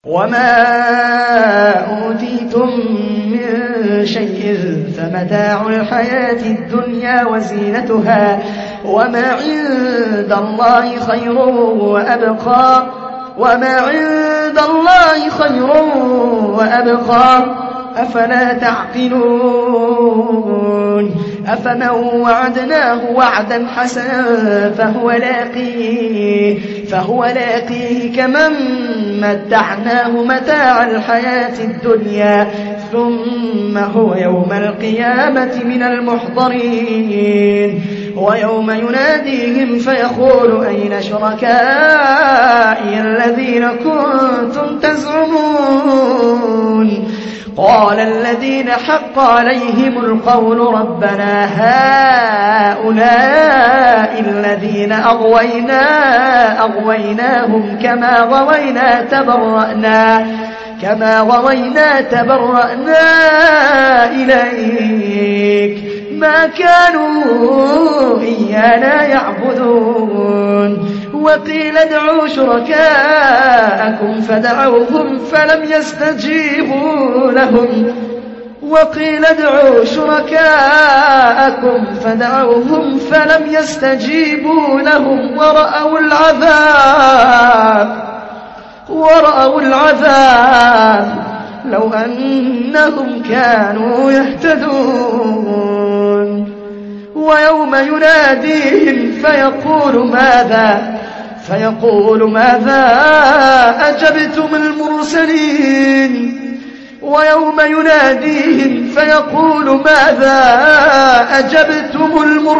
وما أوتيتم من شيء فمتاع الحياة الدنيا وزينتها وما عند الله خير وأبقى أفلا تعقلون أفمن وعدناه وعدا حسنا فهو لاقيه كمن متعناه متاع الحياة الدنيا ثم هو يوم القيامة من المحضرين ويوم يناديهم فيقول أين شركائي الذين كنتم تزعمون قال الذين حق عليهم القول ربنا هؤلاء الذين أغويناهم كما غوينا تبرأنا إليك ما كانوا إيانا يعبدون وقيل ادعوا شركاءكم فدعوهم فلم يستجيبوا لهم ورأوا العذاب لو أنهم كانوا يهتدون ويوم يناديهم فيقول ماذا أجبتم المرسلين ويوم يناديهم فيقول ماذا أجبتم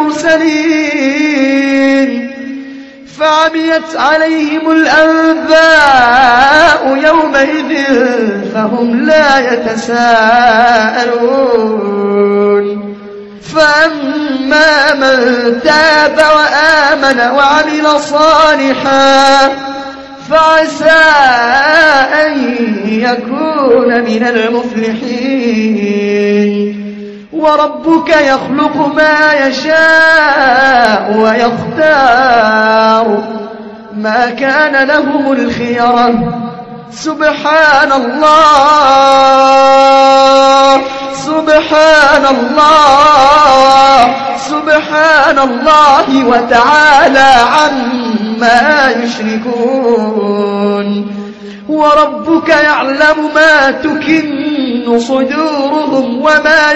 المرسلين فعميت عليهم الأنباء يومئذ فهم لا يتساءلون فأما من تاب وآمن وعمل صالحا فعسى أن يكون من المفلحين وربك يخلق ما يشاء ويختار ما كان لهم الخيرة سبحان الله وتعالى عما يشركون وربك يعلم ما تكن صدورهم وما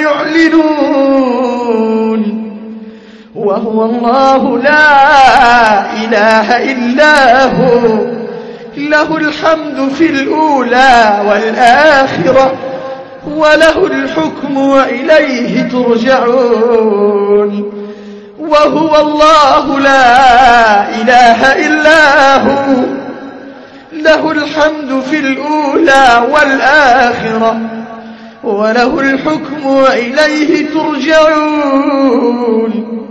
يعلنون وهو الله لا إله إلا هو له الحمد في الأولى والآخرة وله الحكم وإليه ترجعون وهو الله لا إله إلا هو له الحمد في الأولى والآخرة وله الحكم وإليه ترجعون